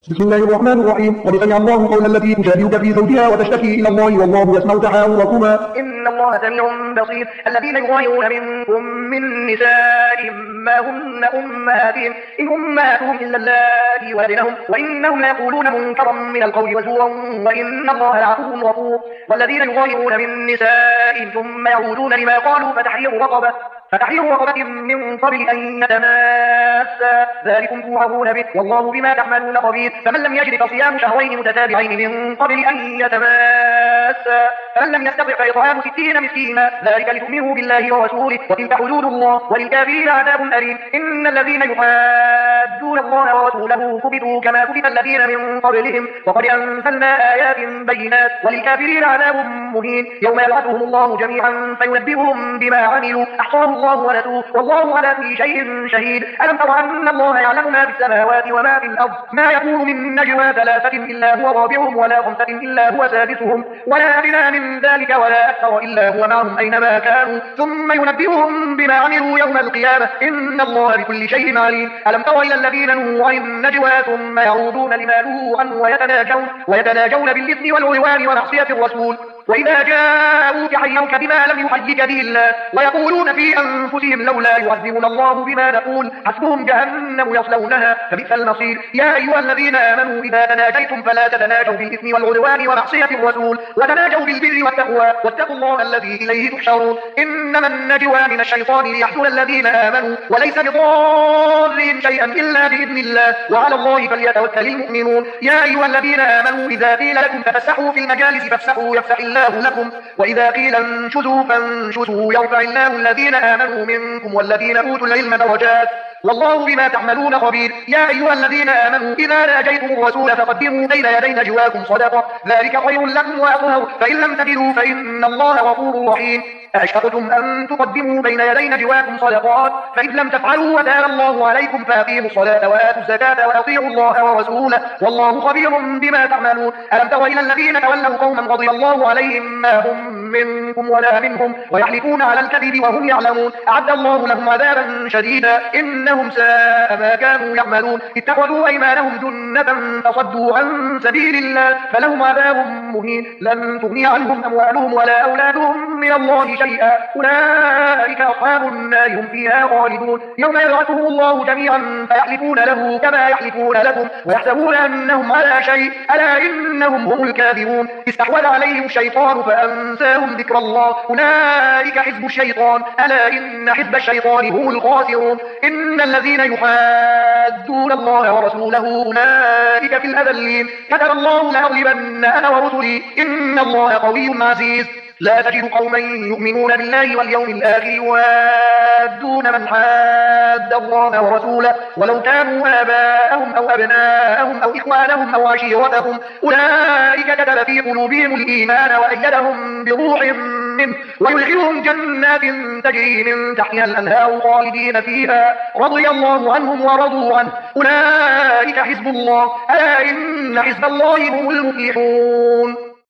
بسم الله الرحمن الرحيم. قد سمع الله قول التي تجادلك في زوجها وتشتكي إلى الله والله يسمع تحاوركما إن الله سميع بصير. الذين يظاهرون منكم من نسائهم ما هن أمهاتهم إن أمهاتهم إلا اللاتي ولدنهم وإنهم ليقولون منكرا من القول وزورا وإن الله لعفو غفور. والذين يظاهرون من نسائهم ثم يعودون لما قالوا فتحرير رقبة من قبل أن يتماسا ذلكم توعظون به والله بما تعملون خبير. فمن لم يجد فصيام شهرين متتابعين من قبل أن يتماسا فمن لم يستطع فإطعام 60 مسكينا ذلك لتؤمنوا بالله ورسوله وتلك حدود الله وللكافرين عذاب أليم. إن الذين يحادون الله ورسوله كبتوا كما كبت الذين من قبلهم وقد أنزلنا آيات بينات وللكافرين عذاب مهين. يوم يبعثهم الله جميعا فينبئهم بما عملوا أحصاه الله ونسوه والله على كل شيء شهيد. ألم تر أن الله يعلم ما في السماوات وما في الأرض ما يكون من نجوى ثلاثة إلا هو رابعهم ولا خمسة إلا هو سادسهم ولا أدنى من ذلك ولا أكثر إلا هو معهم أينما كانوا ثم ينبئهم بما عملوا يوم القيامة إن الله بكل شيء عليم. ألم تر إلى الذين نهوا عن النجوى ثم يعودون لما نهوا عنه ويتناجون بالإثم والعدوان ومعصية الرسول وإذا جاءوك حيوك بما لم يحيك به الله ويقولون في أنفسهم لولا يعذبنا الله بما نقول حسبهم جهنم يصلونها فبئس المصير. يا أيها الذين آمنوا إذا تناجيتم فلا تتناجوا بالإثم والعدوان ومعصية الرسول وتناجوا بالبر والتقوى واتقوا الله الذي إليه تحشرون. إنما النجوى من الشيطان ليحزن الذين آمنوا وليس بضارهم شيئا إلا بإذن الله وعلى الله فليتوكل المؤمنون. يا أيها الذين آمنوا إذا قيل لكم تفسحوا في المجالس فافسحوا يفسح الله لكم وإذا قيل انشزوا فانشزوا يرفع الله الذين آمنوا منكم والذين أوتوا العلم درجات والله بما تعملون خبير. يا أيها الذين آمنوا إذا ناجيتم الرسول فقدموا بين يدي نجواكم صدقة ذلك خير لكم وأطهر فإن لم تجدوا فإن الله غفور رحيم. أأشفقتم أن تقدموا بين يدي نجواكم صدقات فإذ لم تفعلوا وتاب الله عليكم فأقيموا الصلاة وآتوا الزكاة وأطيعوا الله ورسوله والله خبير بما تعملون. ألم تر إلى الذين تولوا قوما رضي الله عليهم ما هم منكم ولا منهم ويحلفون على الكذب وهم يعلمون أعد الله لهم عذابا شديدا إنهم ساء ما كانوا يعملون. اتخذوا أيمانهم جنة فصدوا عن سبيل الله فلهم عذاب مهين لن تغني عنهم أموالهم ولا أولادهم من الله شيئا أولئك أصحاب النار هم فيها خالدون. يوم يبعثهم الله جميعا فيحلفون له كما يحلفون لكم ويحسبون أنهم على شيء ألا إنهم هم الكاذبون. استحوذ عليهم الشيطان فأنساهم ذكر الله أولئك حزب الشيطان ألا إن حزب الشيطان هم الخاسرون. إن الذين يحادون الله ورسوله أولئك في الأذلين كتب الله لأغلبن أنا ورسلي إن الله قوي عزيز. لا تجد قوما يؤمنون بالله واليوم الآخر يوادون من حاد الله ورسوله ولو كانوا آباءهم أو أبناءهم أو إخوانهم أو عشيرتهم أولئك كتب في قلوبهم الإيمان وأيدهم بروح منه ويدخلهم جنات تجري من تحتها الأنهار خالدين فيها رضي الله عنهم ورضوا عنه أولئك حزب الله ألا إن حزب الله هم المفلحون.